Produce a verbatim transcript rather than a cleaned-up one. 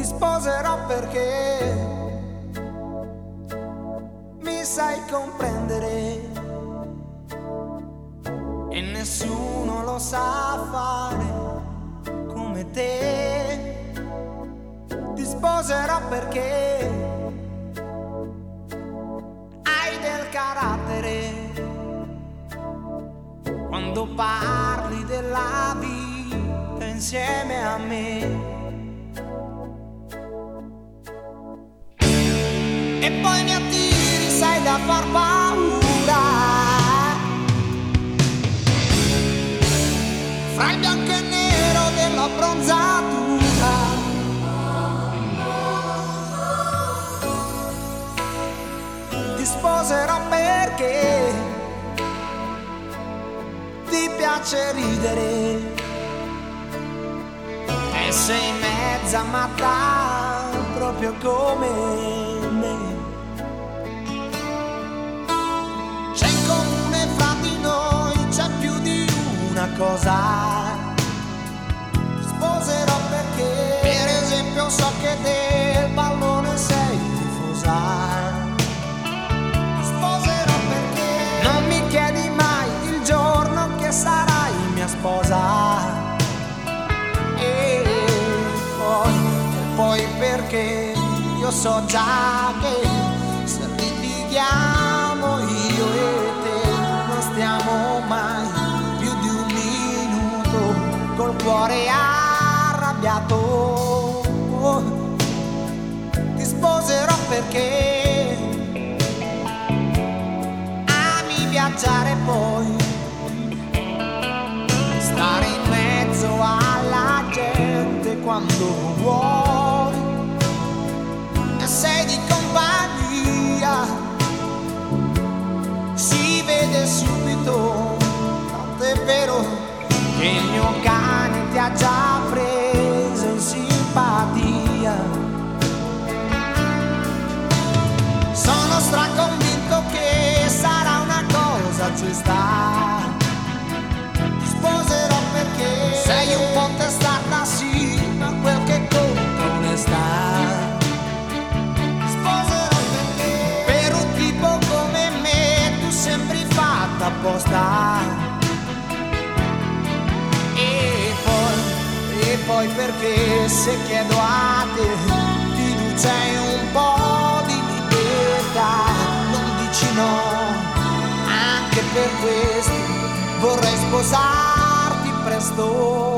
sposerò perché mi sai comprendere e nessuno lo sa fare come te. Ti sposerò perché hai del carattere quando parli della vita insieme a me. E poi mi attiri, sai, da far paura fra il bianco e nero della bronzatura. Ti sposerò perché ti piace ridere e sei mezza matta proprio come me. C'è in comune fra di noi, c'è più di una cosa. Ti sposerò perché, per esempio, so che del pallone sei tifosa. Ti sposerò perché non mi chiedi mai il giorno che sarai mia sposa. E poi, e poi perché io so già che se litighiamo io e te non stiamo mai più di un minuto col cuore arrabbiato. Ti sposerò perché ami viaggiare, poi stare in mezzo alla gente quando vuoi e sei di compagnia, si vede subito, tant'è vero che il mio cane ti ha già preso in simpatia. Sono straconvinto che sarà una cosa giusta. Ti sposerò perché sei un po' testata, sì, ma quel che conta è onestà. Ti sposerò perché per un tipo come me tu sembri fatta apposta. E poi, e poi perché se chiedo a te ti dice un po' di libertà, non dici no, anche per questo vorrei sposarti presto.